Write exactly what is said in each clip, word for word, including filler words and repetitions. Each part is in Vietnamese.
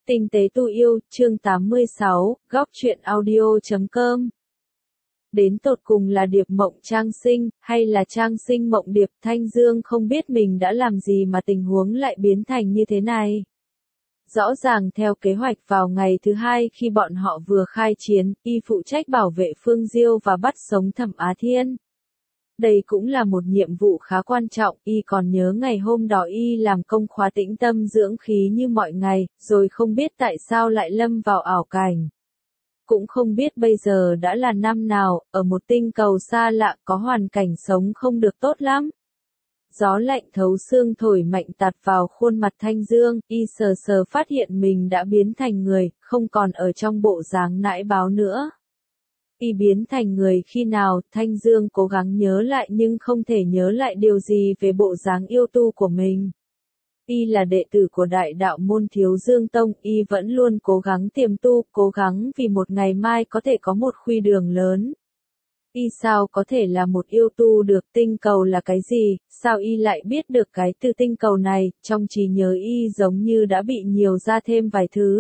Tinh tế tu yêu, chương tám mươi sáu, góc truyện audio chấm com. Đến tột cùng là Điệp Mộng Trang Sinh, hay là Trang Sinh Mộng Điệp, Thanh Dương không biết mình đã làm gì mà tình huống lại biến thành như thế này. Rõ ràng theo kế hoạch vào ngày thứ hai khi bọn họ vừa khai chiến, y phụ trách bảo vệ Phương Diêu và bắt sống Thẩm Á Thiên. Đây cũng là một nhiệm vụ khá quan trọng, y còn nhớ ngày hôm đó y làm công khóa tĩnh tâm dưỡng khí như mọi ngày, rồi không biết tại sao lại lâm vào ảo cảnh. Cũng không biết bây giờ đã là năm nào, ở một tinh cầu xa lạ có hoàn cảnh sống không được tốt lắm. Gió lạnh thấu xương thổi mạnh tạt vào khuôn mặt Thanh Dương, y sờ sờ phát hiện mình đã biến thành người, không còn ở trong bộ dáng nãi báo nữa. Y biến thành người khi nào, Thanh Dương cố gắng nhớ lại nhưng không thể nhớ lại điều gì về bộ dáng yêu tu của mình. Y là đệ tử của Đại Đạo Môn Thiếu Dương Tông, y vẫn luôn cố gắng tiềm tu, cố gắng vì một ngày mai có thể có một khuy đường lớn. Y sao có thể là một yêu tu được? Tinh cầu là cái gì? Sao y lại biết được cái từ tinh cầu này? Trong trí nhớ y giống như đã bị nhiều ra thêm vài thứ.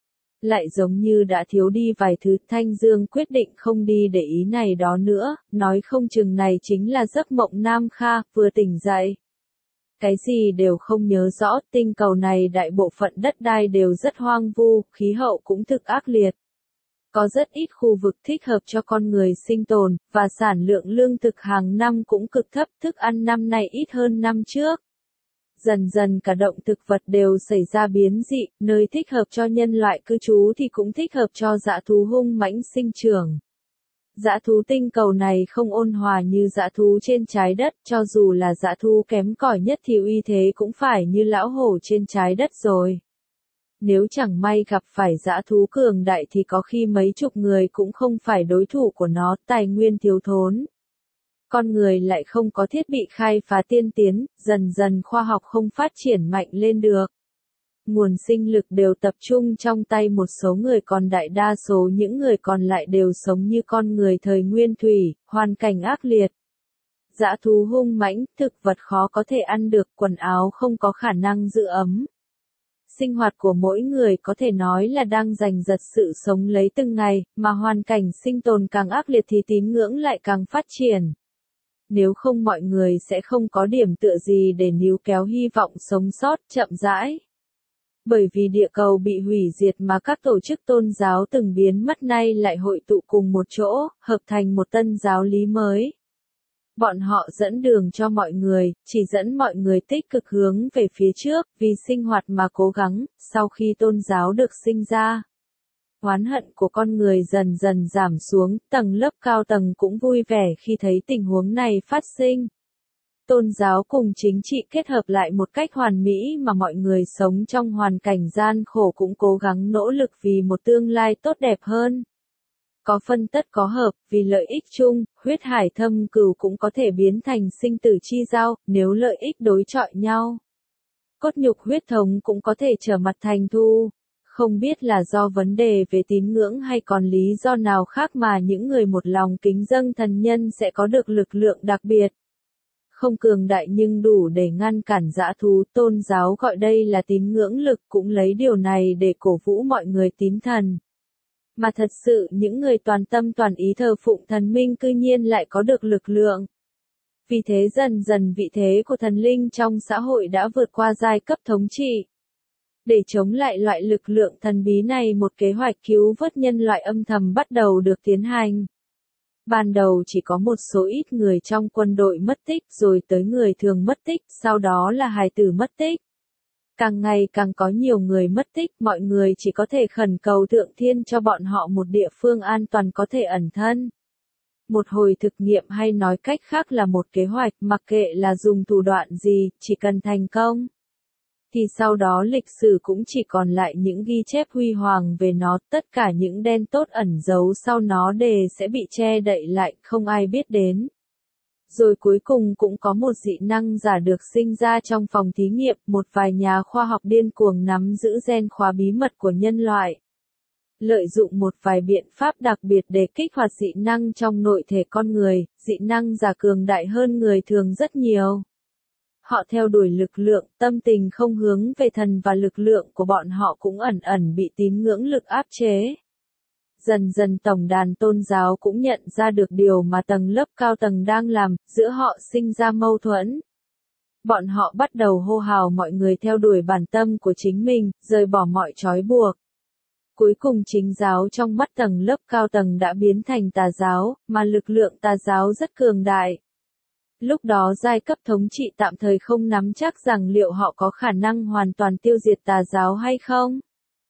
Lại giống như đã thiếu đi vài thứ. Thanh Dương quyết định không đi để ý này đó nữa, nói không chừng này chính là giấc mộng Nam Kha, vừa tỉnh dậy. Cái gì đều không nhớ rõ, tinh cầu này đại bộ phận đất đai đều rất hoang vu, khí hậu cũng thực ác liệt. Có rất ít khu vực thích hợp cho con người sinh tồn, và sản lượng lương thực hàng năm cũng cực thấp, thức ăn năm nay ít hơn năm trước. Dần dần cả động thực vật đều xảy ra biến dị, nơi thích hợp cho nhân loại cư trú thì cũng thích hợp cho dã thú hung mãnh sinh trưởng. Dã thú tinh cầu này không ôn hòa như dã thú trên trái đất, cho dù là dã thú kém cỏi nhất thì uy thế cũng phải như lão hổ trên trái đất rồi. Nếu chẳng may gặp phải dã thú cường đại thì có khi mấy chục người cũng không phải đối thủ của nó, tài nguyên thiếu thốn. Con người lại không có thiết bị khai phá tiên tiến, dần dần khoa học không phát triển mạnh lên được. Nguồn sinh lực đều tập trung trong tay một số người, còn đại đa số những người còn lại đều sống như con người thời nguyên thủy, hoàn cảnh ác liệt. Dã thú hung mãnh, thực vật khó có thể ăn được, quần áo không có khả năng giữ ấm. Sinh hoạt của mỗi người có thể nói là đang giành giật sự sống lấy từng ngày, mà hoàn cảnh sinh tồn càng ác liệt thì tín ngưỡng lại càng phát triển. Nếu không mọi người sẽ không có điểm tựa gì để níu kéo hy vọng sống sót, chậm rãi. Bởi vì địa cầu bị hủy diệt mà các tổ chức tôn giáo từng biến mất nay lại hội tụ cùng một chỗ, hợp thành một tân giáo lý mới. Bọn họ dẫn đường cho mọi người, chỉ dẫn mọi người tích cực hướng về phía trước, vì sinh hoạt mà cố gắng, sau khi tôn giáo được sinh ra. Oán hận của con người dần dần giảm xuống, tầng lớp cao tầng cũng vui vẻ khi thấy tình huống này phát sinh. Tôn giáo cùng chính trị kết hợp lại một cách hoàn mỹ mà mọi người sống trong hoàn cảnh gian khổ cũng cố gắng nỗ lực vì một tương lai tốt đẹp hơn. Có phân tất có hợp, vì lợi ích chung, huyết hải thâm cừu cũng có thể biến thành sinh tử chi giao, nếu lợi ích đối chọi nhau. Cốt nhục huyết thống cũng có thể trở mặt thành thù. Không biết là do vấn đề về tín ngưỡng hay còn lý do nào khác mà những người một lòng kính dâng thần nhân sẽ có được lực lượng đặc biệt. Không cường đại nhưng đủ để ngăn cản dã thú, tôn giáo gọi đây là tín ngưỡng lực, cũng lấy điều này để cổ vũ mọi người tín thần. Mà thật sự những người toàn tâm toàn ý thờ phụng thần minh cư nhiên lại có được lực lượng. Vì thế dần dần vị thế của thần linh trong xã hội đã vượt qua giai cấp thống trị. Để chống lại loại lực lượng thần bí này, một kế hoạch cứu vớt nhân loại âm thầm bắt đầu được tiến hành. Ban đầu chỉ có một số ít người trong quân đội mất tích, rồi tới người thường mất tích, sau đó là hài tử mất tích. Càng ngày càng có nhiều người mất tích, mọi người chỉ có thể khẩn cầu Thượng Thiên cho bọn họ một địa phương an toàn có thể ẩn thân. Một hồi thực nghiệm, hay nói cách khác là một kế hoạch, mặc kệ là dùng thủ đoạn gì, chỉ cần thành công. Thì sau đó lịch sử cũng chỉ còn lại những ghi chép huy hoàng về nó, tất cả những đen tốt ẩn giấu sau nó đều sẽ bị che đậy lại, không ai biết đến. Rồi cuối cùng cũng có một dị năng giả được sinh ra trong phòng thí nghiệm, một vài nhà khoa học điên cuồng nắm giữ gen khóa bí mật của nhân loại. Lợi dụng một vài biện pháp đặc biệt để kích hoạt dị năng trong nội thể con người, dị năng giả cường đại hơn người thường rất nhiều. Họ theo đuổi lực lượng, tâm tình không hướng về thần và lực lượng của bọn họ cũng ẩn ẩn bị tín ngưỡng lực áp chế. Dần dần tổng đàn tôn giáo cũng nhận ra được điều mà tầng lớp cao tầng đang làm, giữa họ sinh ra mâu thuẫn. Bọn họ bắt đầu hô hào mọi người theo đuổi bản tâm của chính mình, rời bỏ mọi trói buộc. Cuối cùng chính giáo trong mắt tầng lớp cao tầng đã biến thành tà giáo, mà lực lượng tà giáo rất cường đại. Lúc đó giai cấp thống trị tạm thời không nắm chắc rằng liệu họ có khả năng hoàn toàn tiêu diệt tà giáo hay không.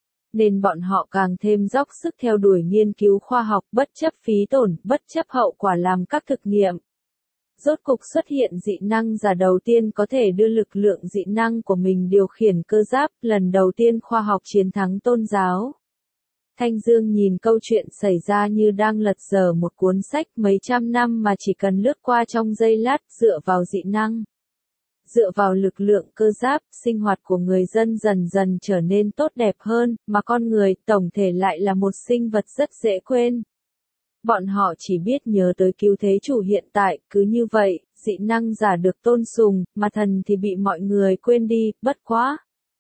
Nên bọn họ càng thêm dốc sức theo đuổi nghiên cứu khoa học bất chấp phí tổn, bất chấp hậu quả làm các thực nghiệm. Rốt cục xuất hiện dị năng giả đầu tiên có thể đưa lực lượng dị năng của mình điều khiển cơ giáp, lần đầu tiên khoa học chiến thắng tôn giáo. Thanh Dương nhìn câu chuyện xảy ra như đang lật dở một cuốn sách mấy trăm năm mà chỉ cần lướt qua trong giây lát, dựa vào dị năng. Dựa vào lực lượng cơ giáp, sinh hoạt của người dân dần dần trở nên tốt đẹp hơn, mà con người, tổng thể lại là một sinh vật rất dễ quên. Bọn họ chỉ biết nhớ tới cứu thế chủ hiện tại, cứ như vậy, dị năng giả được tôn sùng, mà thần thì bị mọi người quên đi, bất quá.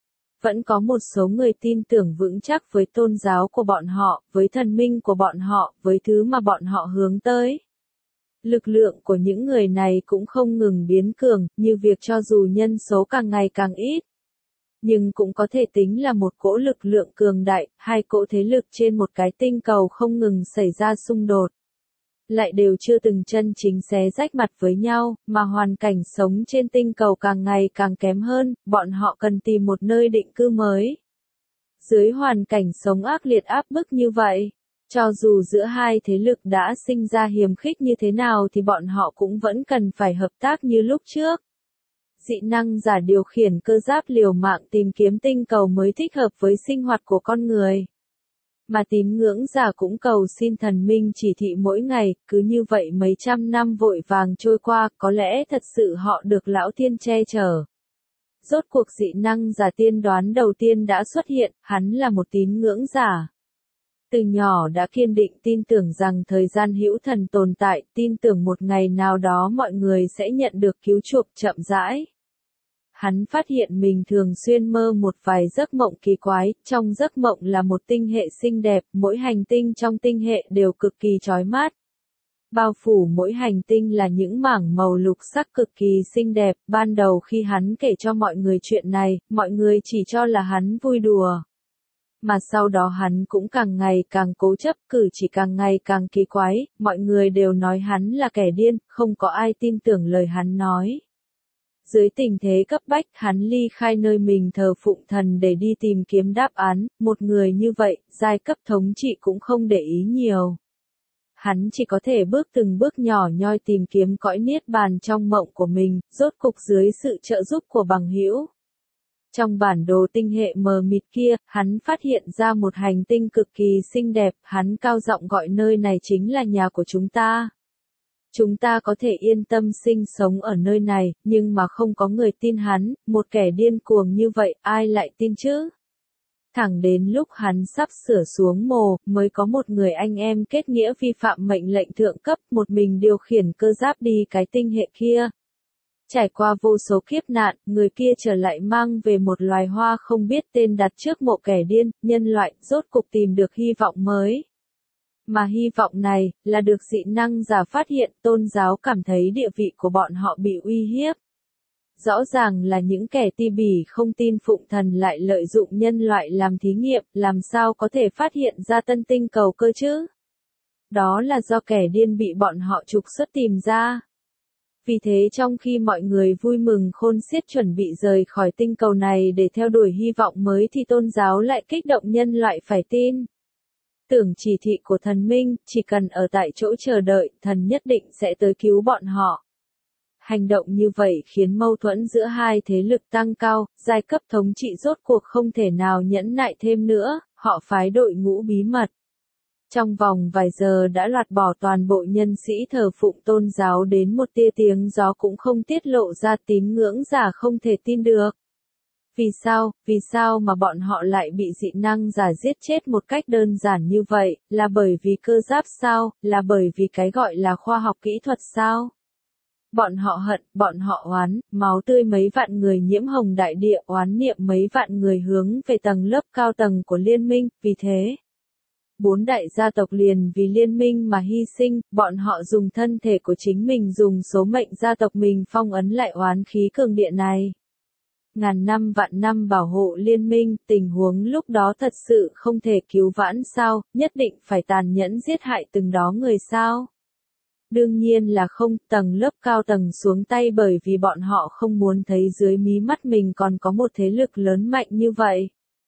Vẫn có một số người tin tưởng vững chắc với tôn giáo của bọn họ, với thần minh của bọn họ, với thứ mà bọn họ hướng tới. Lực lượng của những người này cũng không ngừng biến cường, như việc cho dù nhân số càng ngày càng ít. Nhưng cũng có thể tính là một cỗ lực lượng cường đại, hai cỗ thế lực trên một cái tinh cầu không ngừng xảy ra xung đột. Lại đều chưa từng chân chính xé rách mặt với nhau, mà hoàn cảnh sống trên tinh cầu càng ngày càng kém hơn, bọn họ cần tìm một nơi định cư mới. Dưới hoàn cảnh sống ác liệt áp bức như vậy, cho dù giữa hai thế lực đã sinh ra hiềm khích như thế nào thì bọn họ cũng vẫn cần phải hợp tác như lúc trước. Dị năng giả điều khiển cơ giáp liều mạng tìm kiếm tinh cầu mới thích hợp với sinh hoạt của con người. Mà tín ngưỡng giả cũng cầu xin thần minh chỉ thị mỗi ngày, cứ như vậy mấy trăm năm vội vàng trôi qua, có lẽ thật sự họ được lão tiên che chở. Rốt cuộc dị năng giả tiên đoán đầu tiên đã xuất hiện, hắn là một tín ngưỡng giả. Từ nhỏ đã kiên định tin tưởng rằng thời gian hữu thần tồn tại, tin tưởng một ngày nào đó mọi người sẽ nhận được cứu chuộc chậm rãi. Hắn phát hiện mình thường xuyên mơ một vài giấc mộng kỳ quái, trong giấc mộng là một tinh hệ xinh đẹp, mỗi hành tinh trong tinh hệ đều cực kỳ chói mắt. Bao phủ mỗi hành tinh là những mảng màu lục sắc cực kỳ xinh đẹp, ban đầu khi hắn kể cho mọi người chuyện này, mọi người chỉ cho là hắn vui đùa. Mà sau đó hắn cũng càng ngày càng cố chấp, cử chỉ càng ngày càng kỳ quái, mọi người đều nói hắn là kẻ điên, không có ai tin tưởng lời hắn nói. Dưới tình thế cấp bách, hắn ly khai nơi mình thờ phụng thần để đi tìm kiếm đáp án, một người như vậy, giai cấp thống trị cũng không để ý nhiều. Hắn chỉ có thể bước từng bước nhỏ nhoi tìm kiếm cõi niết bàn trong mộng của mình, rốt cục dưới sự trợ giúp của bằng hữu. Trong bản đồ tinh hệ mờ mịt kia, hắn phát hiện ra một hành tinh cực kỳ xinh đẹp, hắn cao giọng gọi nơi này chính là nhà của chúng ta. Chúng ta có thể yên tâm sinh sống ở nơi này, nhưng mà không có người tin hắn, một kẻ điên cuồng như vậy, ai lại tin chứ? Thẳng đến lúc hắn sắp sửa xuống mồ, mới có một người anh em kết nghĩa vi phạm mệnh lệnh thượng cấp, một mình điều khiển cơ giáp đi cái tinh hệ kia. Trải qua vô số kiếp nạn, người kia trở lại mang về một loài hoa không biết tên đặt trước mộ kẻ điên, nhân loại, rốt cục tìm được hy vọng mới. Mà hy vọng này, là được dị năng giả phát hiện, tôn giáo cảm thấy địa vị của bọn họ bị uy hiếp. Rõ ràng là những kẻ ti bỉ không tin phụng thần lại lợi dụng nhân loại làm thí nghiệm, làm sao có thể phát hiện ra tân tinh cầu cơ chứ? Đó là do kẻ điên bị bọn họ trục xuất tìm ra. Vì thế trong khi mọi người vui mừng khôn xiết chuẩn bị rời khỏi tinh cầu này để theo đuổi hy vọng mới thì tôn giáo lại kích động nhân loại phải tin. Tưởng chỉ thị của thần minh, chỉ cần ở tại chỗ chờ đợi, thần nhất định sẽ tới cứu bọn họ. Hành động như vậy khiến mâu thuẫn giữa hai thế lực tăng cao, giai cấp thống trị rốt cuộc không thể nào nhẫn nại thêm nữa, họ phái đội ngũ bí mật. Trong vòng vài giờ đã loạt bỏ toàn bộ nhân sĩ thờ phụng tôn giáo đến một tia tiếng gió cũng không tiết lộ ra, tín ngưỡng giả không thể tin được. Vì sao, vì sao mà bọn họ lại bị dị năng giả giết chết một cách đơn giản như vậy, là bởi vì cơ giáp sao, là bởi vì cái gọi là khoa học kỹ thuật sao? Bọn họ hận, bọn họ oán, máu tươi mấy vạn người nhiễm hồng đại địa, oán niệm mấy vạn người hướng về tầng lớp cao tầng của liên minh, vì thế. Bốn đại gia tộc liền vì liên minh mà hy sinh, bọn họ dùng thân thể của chính mình dùng số mệnh gia tộc mình phong ấn lại oán khí cường địa này. Ngàn năm vạn năm bảo hộ liên minh, tình huống lúc đó thật sự không thể cứu vãn sao, nhất định phải tàn nhẫn giết hại từng đó người sao. Đương nhiên là không, tầng lớp cao tầng xuống tay bởi vì bọn họ không muốn thấy dưới mí mắt mình còn có một thế lực lớn mạnh như vậy.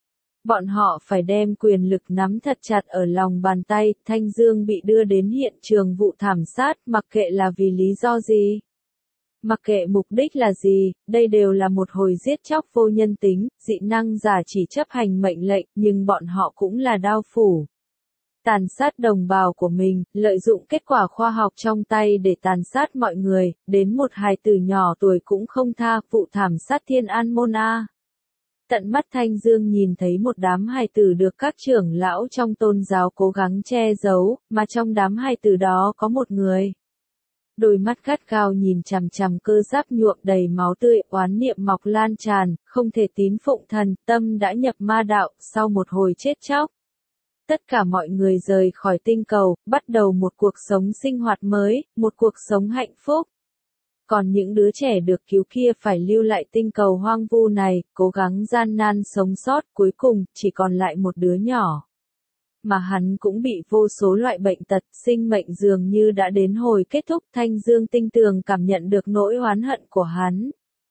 Bọn họ phải đem quyền lực nắm thật chặt ở lòng bàn tay, Thanh Dương bị đưa đến hiện trường vụ thảm sát, mặc kệ là vì lý do gì. Mặc kệ mục đích là gì, đây đều là một hồi giết chóc vô nhân tính, dị năng giả chỉ chấp hành mệnh lệnh, nhưng bọn họ cũng là đao phủ. Tàn sát đồng bào của mình, lợi dụng kết quả khoa học trong tay để tàn sát mọi người, đến một hài tử nhỏ tuổi cũng không tha, vụ thảm sát Thiên An Môn A. Tận mắt Thanh Dương nhìn thấy một đám hài tử được các trưởng lão trong tôn giáo cố gắng che giấu, mà trong đám hài tử đó có một người. Đôi mắt gắt gao nhìn chằm chằm cơ giáp nhuộm đầy máu tươi, oán niệm mọc lan tràn, không thể tín phụng thần, tâm đã nhập ma đạo, sau một hồi chết chóc. Tất cả mọi người rời khỏi tinh cầu, bắt đầu một cuộc sống sinh hoạt mới, một cuộc sống hạnh phúc. Còn những đứa trẻ được cứu kia phải lưu lại tinh cầu hoang vu này, cố gắng gian nan sống sót, cuối cùng, chỉ còn lại một đứa nhỏ. Mà hắn cũng bị vô số loại bệnh tật, sinh mệnh dường như đã đến hồi kết thúc, Thanh Dương tinh tường cảm nhận được nỗi oán hận của hắn.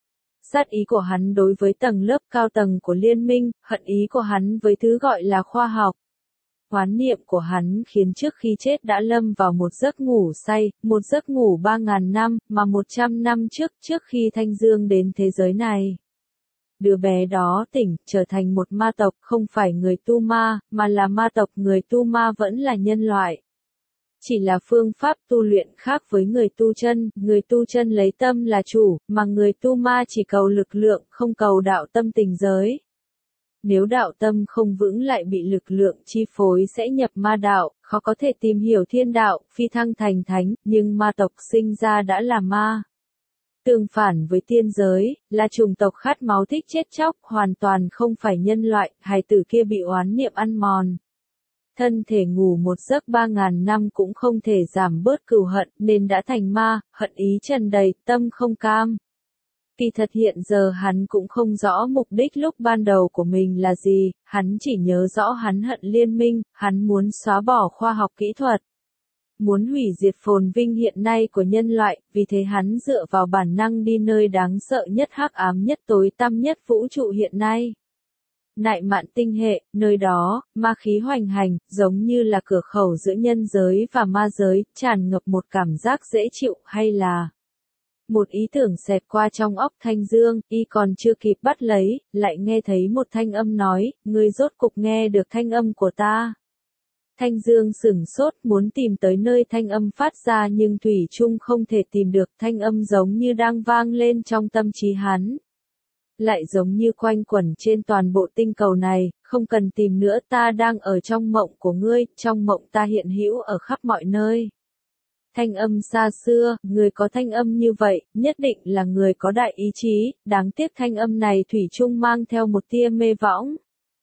Sát ý của hắn đối với tầng lớp cao tầng của liên minh, hận ý của hắn với thứ gọi là khoa học. Oán niệm của hắn khiến trước khi chết đã lâm vào một giấc ngủ say, một giấc ngủ ba ngàn năm, mà một trăm năm trước, trước khi Thanh Dương đến thế giới này. Đứa bé đó tỉnh, trở thành một ma tộc, không phải người tu ma, mà là ma tộc, người tu ma vẫn là nhân loại. Chỉ là phương pháp tu luyện khác với người tu chân, người tu chân lấy tâm là chủ, mà người tu ma chỉ cầu lực lượng, không cầu đạo tâm tình giới. Nếu đạo tâm không vững lại bị lực lượng chi phối sẽ nhập ma đạo, khó có thể tìm hiểu thiên đạo, phi thăng thành thánh, nhưng ma tộc sinh ra đã là ma. Tương phản với tiên giới, là chủng tộc khát máu thích chết chóc, hoàn toàn không phải nhân loại, hài tử kia bị oán niệm ăn mòn. Thân thể ngủ một giấc ba ngàn năm cũng không thể giảm bớt cừu hận, nên đã thành ma, hận ý tràn đầy, tâm không cam. Kỳ thật hiện giờ hắn cũng không rõ mục đích lúc ban đầu của mình là gì, hắn chỉ nhớ rõ hắn hận liên minh, hắn muốn xóa bỏ khoa học kỹ thuật. Muốn hủy diệt phồn vinh hiện nay của nhân loại, vì thế hắn dựa vào bản năng đi nơi đáng sợ nhất, hắc ám nhất, tối tăm nhất vũ trụ hiện nay. Nại Mạn tinh hệ, nơi đó, ma khí hoành hành, giống như là cửa khẩu giữa nhân giới và ma giới, tràn ngập một cảm giác dễ chịu, hay là một ý tưởng xẹt qua trong óc Thanh Dương, y còn chưa kịp bắt lấy, lại nghe thấy một thanh âm nói, ngươi rốt cục nghe được thanh âm của ta. Thanh Dương sửng sốt, muốn tìm tới nơi thanh âm phát ra nhưng thủy chung không thể tìm được, thanh âm giống như đang vang lên trong tâm trí hắn. Lại giống như quanh quẩn trên toàn bộ tinh cầu này, không cần tìm nữa, ta đang ở trong mộng của ngươi, trong mộng ta hiện hữu ở khắp mọi nơi. Thanh âm xa xưa, người có thanh âm như vậy, nhất định là người có đại ý chí, đáng tiếc thanh âm này thủy chung mang theo một tia mê võng.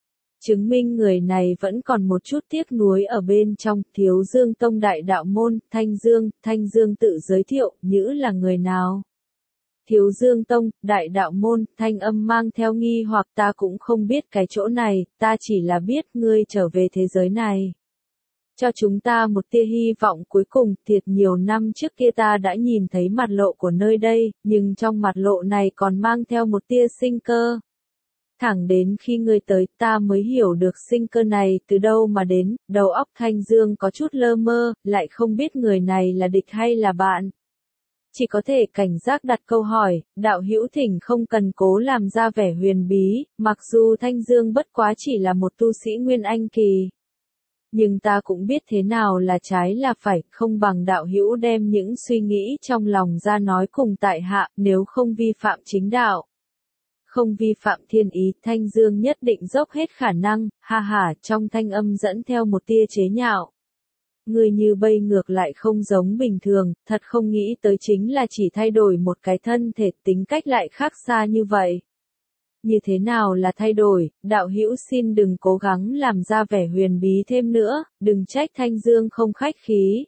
Chứng minh người này vẫn còn một chút tiếc nuối ở bên trong, Thiếu Dương Tông đại đạo môn, Thanh Dương, Thanh Dương tự giới thiệu, Nhữ là người nào? Thiếu Dương Tông, đại đạo môn, thanh âm mang theo nghi hoặc ta cũng không biết cái chỗ này, ta chỉ là biết ngươi trở về thế giới này. Cho chúng ta một tia hy vọng cuối cùng, thiệt nhiều năm trước kia ta đã nhìn thấy mặt lộ của nơi đây, nhưng trong mặt lộ này còn mang theo một tia sinh cơ. Thẳng đến khi ngươi tới, ta mới hiểu được sinh cơ này từ đâu mà đến, đầu óc Thanh Dương có chút lơ mơ, lại không biết người này là địch hay là bạn. Chỉ có thể cảnh giác đặt câu hỏi, đạo hữu thỉnh không cần cố làm ra vẻ huyền bí, mặc dù Thanh Dương bất quá chỉ là một tu sĩ Nguyên Anh kỳ. Nhưng ta cũng biết thế nào là trái là phải, không bằng đạo hữu đem những suy nghĩ trong lòng ra nói cùng tại hạ, nếu không vi phạm chính đạo. Không vi phạm thiên ý, Thanh Dương nhất định dốc hết khả năng, ha ha, trong thanh âm dẫn theo một tia chế nhạo. Ngươi như bây ngược lại không giống bình thường, thật không nghĩ tới chính là chỉ thay đổi một cái thân thể tính cách lại khác xa như vậy. Như thế nào là thay đổi, đạo hữu xin đừng cố gắng làm ra vẻ huyền bí thêm nữa, đừng trách Thanh Dương không khách khí.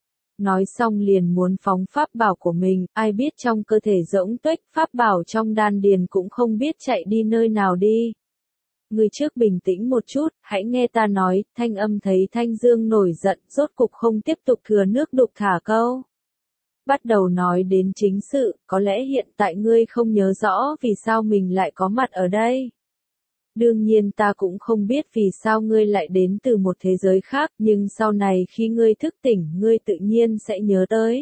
Nói xong liền muốn phóng pháp bảo của mình, ai biết trong cơ thể rỗng tuếch, pháp bảo trong đan điền cũng không biết chạy đi nơi nào đi. Ngươi trước bình tĩnh một chút, hãy nghe ta nói, Thanh Âm thấy Thanh Dương nổi giận, rốt cục không tiếp tục thừa nước đục thả câu. Bắt đầu nói đến chính sự, có lẽ hiện tại ngươi không nhớ rõ vì sao mình lại có mặt ở đây. Đương nhiên ta cũng không biết vì sao ngươi lại đến từ một thế giới khác, nhưng sau này khi ngươi thức tỉnh, ngươi tự nhiên sẽ nhớ tới.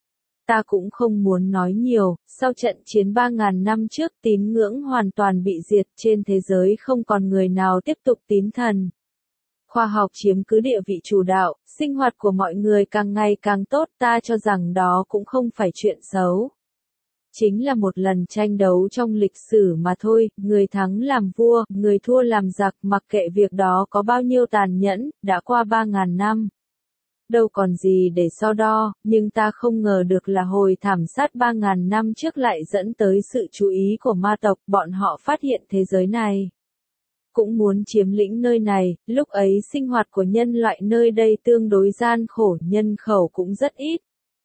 Ta cũng không muốn nói nhiều, sau trận chiến ba ngàn năm trước tín ngưỡng hoàn toàn bị diệt, trên thế giới không còn người nào tiếp tục tín thần. Khoa học chiếm cứ địa vị chủ đạo, sinh hoạt của mọi người càng ngày càng tốt, ta cho rằng đó cũng không phải chuyện xấu. Chính là một lần tranh đấu trong lịch sử mà thôi, người thắng làm vua, người thua làm giặc, mặc kệ việc đó có bao nhiêu tàn nhẫn, đã qua ba ngàn năm. Đâu còn gì để so đo, nhưng ta không ngờ được là hồi thảm sát ba ngàn năm trước lại dẫn tới sự chú ý của ma tộc, bọn họ phát hiện thế giới này. Cũng muốn chiếm lĩnh nơi này, lúc ấy sinh hoạt của nhân loại nơi đây tương đối gian khổ, nhân khẩu cũng rất ít.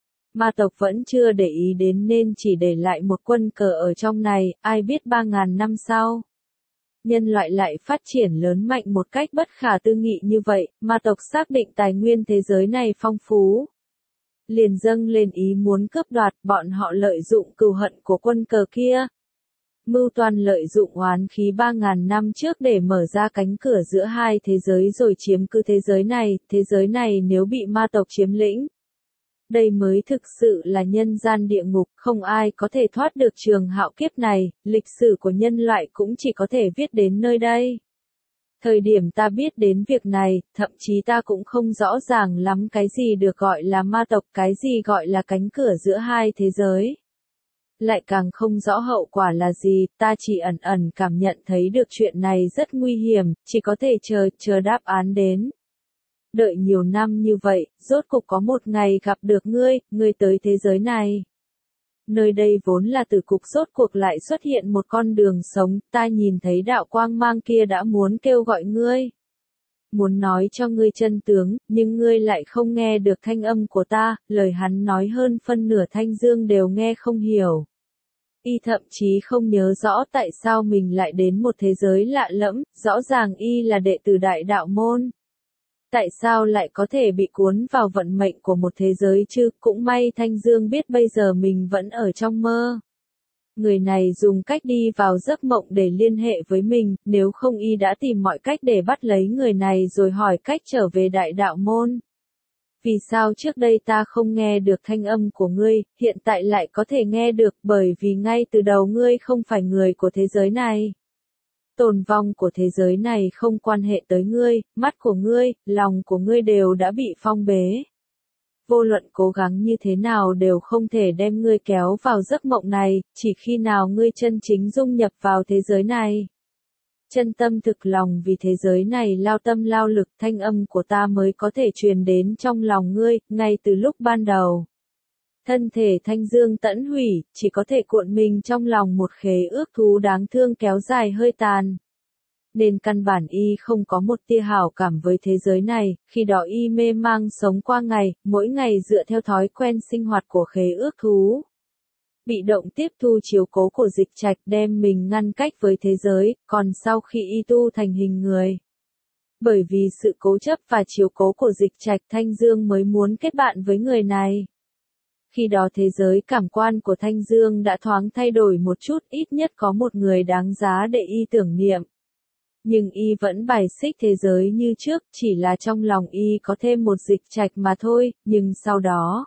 Ma tộc vẫn chưa để ý đến nên chỉ để lại một quân cờ ở trong này, ai biết ba ngàn năm sau. Nhân loại lại phát triển lớn mạnh một cách bất khả tư nghị như vậy, ma tộc xác định tài nguyên thế giới này phong phú. Liền dâng lên ý muốn cướp đoạt, bọn họ lợi dụng cừu hận của quân cờ kia. Mưu toan lợi dụng oán khí ba ngàn năm trước để mở ra cánh cửa giữa hai thế giới rồi chiếm cứ thế giới này, thế giới này nếu bị ma tộc chiếm lĩnh. Đây mới thực sự là nhân gian địa ngục, không ai có thể thoát được trường hạo kiếp này, lịch sử của nhân loại cũng chỉ có thể viết đến nơi đây. Thời điểm ta biết đến việc này, thậm chí ta cũng không rõ ràng lắm cái gì được gọi là ma tộc, cái gì gọi là cánh cửa giữa hai thế giới. Lại càng không rõ hậu quả là gì, ta chỉ ẩn ẩn cảm nhận thấy được chuyện này rất nguy hiểm, chỉ có thể chờ, chờ đáp án đến. Đợi nhiều năm như vậy, rốt cục có một ngày gặp được ngươi, ngươi tới thế giới này. Nơi đây vốn là tử cục, rốt cuộc lại xuất hiện một con đường sống, ta nhìn thấy đạo quang mang kia đã muốn kêu gọi ngươi. Muốn nói cho ngươi chân tướng, nhưng ngươi lại không nghe được thanh âm của ta, lời hắn nói hơn phân nửa Thanh Dương đều nghe không hiểu. Y thậm chí không nhớ rõ tại sao mình lại đến một thế giới lạ lẫm, rõ ràng y là đệ tử đại đạo môn. Tại sao lại có thể bị cuốn vào vận mệnh của một thế giới chứ, cũng may Thanh Dương biết bây giờ mình vẫn ở trong mơ. Người này dùng cách đi vào giấc mộng để liên hệ với mình, nếu không y đã tìm mọi cách để bắt lấy người này rồi hỏi cách trở về đại đạo môn. Vì sao trước đây ta không nghe được thanh âm của ngươi, hiện tại lại có thể nghe được, bởi vì ngay từ đầu ngươi không phải người của thế giới này. Tồn vong của thế giới này không quan hệ tới ngươi, mắt của ngươi, lòng của ngươi đều đã bị phong bế. Vô luận cố gắng như thế nào đều không thể đem ngươi kéo vào giấc mộng này, chỉ khi nào ngươi chân chính dung nhập vào thế giới này. Chân tâm thực lòng vì thế giới này lao tâm lao lực, thanh âm của ta mới có thể truyền đến trong lòng ngươi, ngay từ lúc ban đầu. Thân thể Thanh Dương tẫn hủy, chỉ có thể cuộn mình trong lòng một khế ước thú đáng thương kéo dài hơi tàn. Nên căn bản y không có một tia hảo cảm với thế giới này, khi đó y mê mang sống qua ngày, mỗi ngày dựa theo thói quen sinh hoạt của khế ước thú. Bị động tiếp thu chiếu cố của Dịch Trạch đem mình ngăn cách với thế giới, còn sau khi y tu thành hình người. Bởi vì sự cố chấp và chiếu cố của Dịch Trạch, Thanh Dương mới muốn kết bạn với người này. Khi đó thế giới cảm quan của Thanh Dương đã thoáng thay đổi một chút, ít nhất có một người đáng giá để y tưởng niệm. Nhưng y vẫn bài xích thế giới như trước, chỉ là trong lòng y có thêm một Dịch Trạch mà thôi, nhưng sau đó,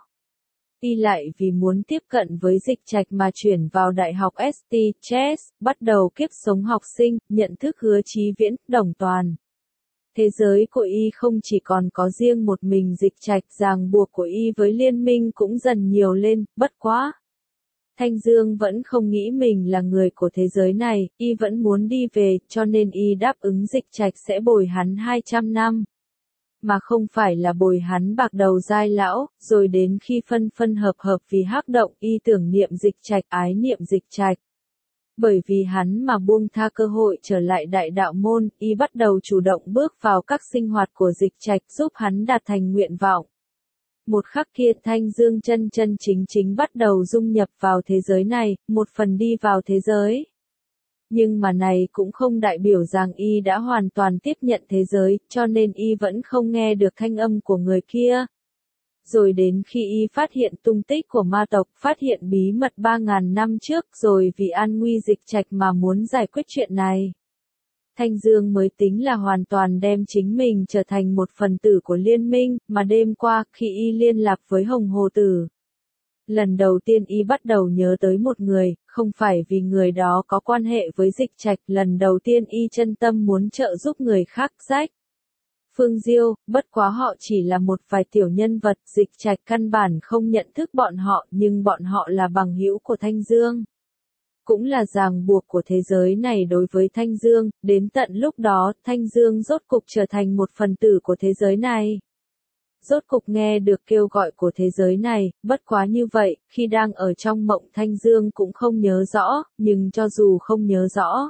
y lại vì muốn tiếp cận với Dịch Trạch mà chuyển vào Đại học ét tê Chess, bắt đầu kiếp sống học sinh, nhận thức Hứa Chí Viễn, Đồng Toàn. Thế giới của y không chỉ còn có riêng một mình Dịch Trạch, ràng buộc của y với liên minh cũng dần nhiều lên, bất quá. Thanh Dương vẫn không nghĩ mình là người của thế giới này, y vẫn muốn đi về, cho nên y đáp ứng Dịch Trạch sẽ bồi hắn hai trăm năm. mà không phải là bồi hắn bạc đầu giai lão, rồi đến khi phân phân hợp hợp vì hắc động y tưởng niệm Dịch Trạch, ái niệm Dịch Trạch. Bởi vì hắn mà buông tha cơ hội trở lại đại đạo môn, y bắt đầu chủ động bước vào các sinh hoạt của Dịch Trạch giúp hắn đạt thành nguyện vọng. Một khắc kia Thanh Dương chân chân chính chính bắt đầu dung nhập vào thế giới này, một phần đi vào thế giới. Nhưng mà này cũng không đại biểu rằng y đã hoàn toàn tiếp nhận thế giới, cho nên y vẫn không nghe được thanh âm của người kia. Rồi đến khi y phát hiện tung tích của ma tộc, phát hiện bí mật ba ngàn năm trước, rồi vì an nguy Dịch Trạch mà muốn giải quyết chuyện này. Thanh Dương mới tính là hoàn toàn đem chính mình trở thành một phần tử của liên minh, mà đêm qua, khi y liên lạc với Hồng Hồ Tử. Lần đầu tiên y bắt đầu nhớ tới một người, không phải vì người đó có quan hệ với Dịch Trạch, lần đầu tiên y chân tâm muốn trợ giúp người khác rách. Phương Diêu, bất quá họ chỉ là một vài tiểu nhân vật, Dịch Trạch căn bản không nhận thức bọn họ, nhưng bọn họ là bằng hữu của Thanh Dương. Cũng là ràng buộc của thế giới này đối với Thanh Dương, đến tận lúc đó, Thanh Dương rốt cục trở thành một phần tử của thế giới này. Rốt cục nghe được kêu gọi của thế giới này, bất quá như vậy, khi đang ở trong mộng Thanh Dương cũng không nhớ rõ, nhưng cho dù không nhớ rõ,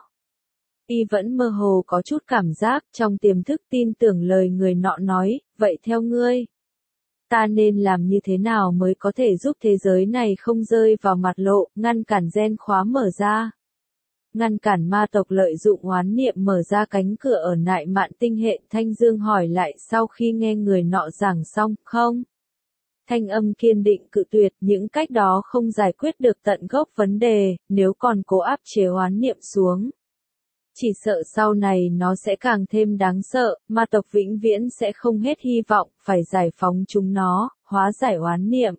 y vẫn mơ hồ có chút cảm giác trong tiềm thức tin tưởng lời người nọ nói, vậy theo ngươi, ta nên làm như thế nào mới có thể giúp thế giới này không rơi vào mặt lộ, ngăn cản gen khóa mở ra. Ngăn cản ma tộc lợi dụng oán niệm mở ra cánh cửa ở nại mạn tinh hệ. Thanh Dương hỏi lại sau khi nghe người nọ giảng xong, không? Thanh âm kiên định cự tuyệt, những cách đó không giải quyết được tận gốc vấn đề, nếu còn cố áp chế oán niệm xuống. Chỉ sợ sau này nó sẽ càng thêm đáng sợ, ma tộc vĩnh viễn sẽ không hết hy vọng, phải giải phóng chúng nó, hóa giải oán niệm.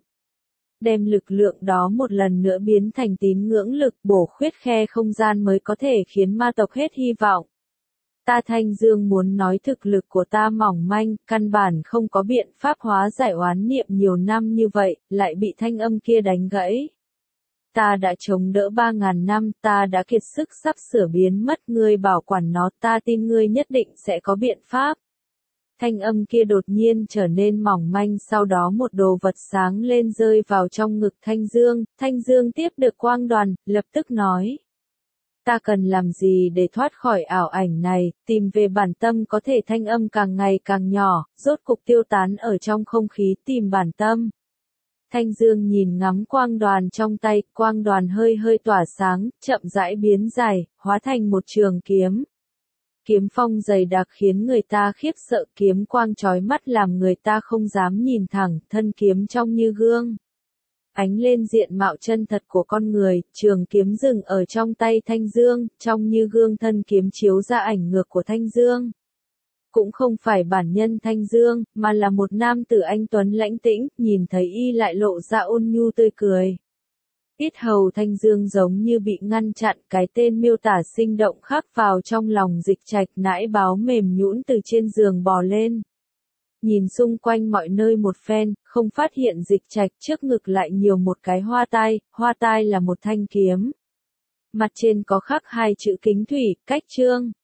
Đem lực lượng đó một lần nữa biến thành tín ngưỡng lực, bổ khuyết khe không gian mới có thể khiến ma tộc hết hy vọng. Ta Thanh Dương muốn nói thực lực của ta mỏng manh, căn bản không có biện pháp hóa giải oán niệm nhiều năm như vậy, lại bị thanh âm kia đánh gãy. Ta đã chống đỡ ba ngàn năm, ta đã kiệt sức sắp sửa biến mất, ngươi bảo quản nó, ta tin ngươi nhất định sẽ có biện pháp. Thanh âm kia đột nhiên trở nên mỏng manh, sau đó một đồ vật sáng lên rơi vào trong ngực Thanh Dương. Thanh Dương tiếp được quang đoàn, lập tức nói. Ta cần làm gì để thoát khỏi ảo ảnh này, tìm về bản tâm. Có thể thanh âm càng ngày càng nhỏ, rốt cục tiêu tán ở trong không khí, tìm bản tâm. Thanh Dương nhìn ngắm quang đoàn trong tay, quang đoàn hơi hơi tỏa sáng, chậm rãi biến dài, hóa thành một trường kiếm. Kiếm phong dày đặc khiến người ta khiếp sợ, kiếm quang chói mắt làm người ta không dám nhìn thẳng, thân kiếm trong như gương. Ánh lên diện mạo chân thật của con người, trường kiếm dừng ở trong tay Thanh Dương, trong như gương thân kiếm chiếu ra ảnh ngược của Thanh Dương. Cũng không phải bản nhân Thanh Dương, mà là một nam tử anh tuấn lãnh tĩnh, nhìn thấy y lại lộ ra ôn nhu tươi cười. Yết hầu Thanh Dương giống như bị ngăn chặn, cái tên miêu tả sinh động khắc vào trong lòng Dịch Trạch, nãi báo mềm nhũn từ trên giường bò lên. Nhìn xung quanh mọi nơi một phen, không phát hiện Dịch Trạch, trước ngực lại nhiều một cái hoa tai, hoa tai là một thanh kiếm. Mặt trên có khắc hai chữ kính thủy, cách trương.